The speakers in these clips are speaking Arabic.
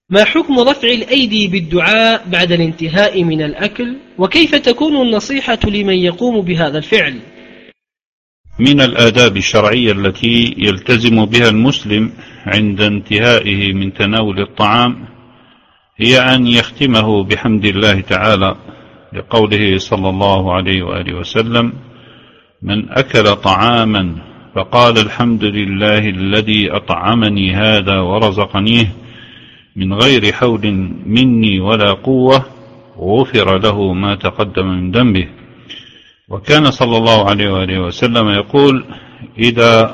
ما حكم رفع الأيدي بالدعاء بعد الانتهاء من الأكل؟ وكيف تكون النصيحة لمن يقوم بهذا الفعل؟ من الآداب الشرعية التي يلتزم بها المسلم عند انتهائه من تناول الطعام هي أن يختمه بحمد الله تعالى، لقوله صلى الله عليه وآله وسلم: من أكل طعاما فقال الحمد لله الذي أطعمني هذا ورزقنيه من غير حول مني ولا قوة غفر له ما تقدم من ذنبه. وكان صلى الله عليه وآله وسلم يقول: إذا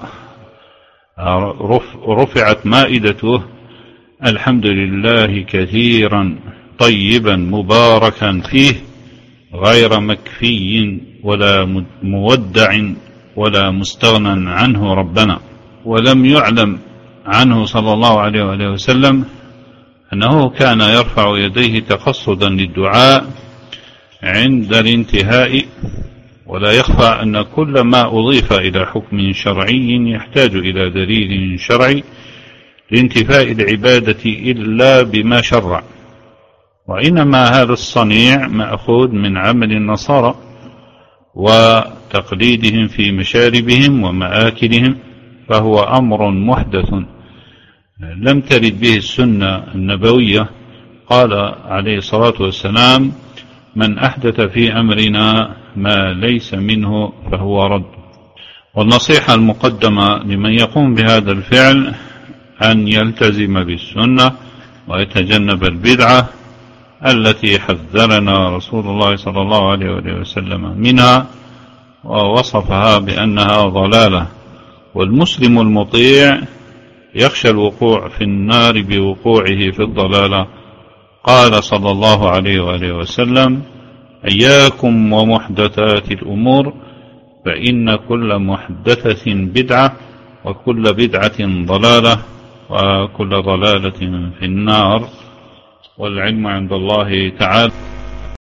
رفعت مائدته: الحمد لله كثيرا طيبا مباركا فيه غير مكفي ولا مودع ولا مستغنى عنه ربنا. ولم يعلم عنه صلى الله عليه وآله وسلم أنه كان يرفع يديه تقصدا للدعاء عند الانتهاء. ولا يخفى أن كل ما أضيف إلى حكم شرعي يحتاج إلى دليل شرعي لانتفاء العبادة إلا بما شرع، وإنما هذا الصنيع مأخوذ من عمل النصارى وتقليدهم في مشاربهم ومآكلهم، فهو أمر محدث لم ترد به السنة النبوية. قال عليه الصلاة والسلام: من أحدث في أمرنا ما ليس منه فهو رد. والنصيحة المقدمة لمن يقوم بهذا الفعل أن يلتزم بالسنة ويتجنب البدعة التي حذرنا رسول الله صلى الله عليه وسلم منها ووصفها بأنها ضلالة. والمسلم المطيع يخشى الوقوع في النار بوقوعه في الضلالة. قال صلى الله عليه وآله وسلم: إياكم ومحدثات الأمور فإن كل محدثة بدعة وكل بدعة ضلالة وكل ضلالة في النار. والعلم عند الله تعالى.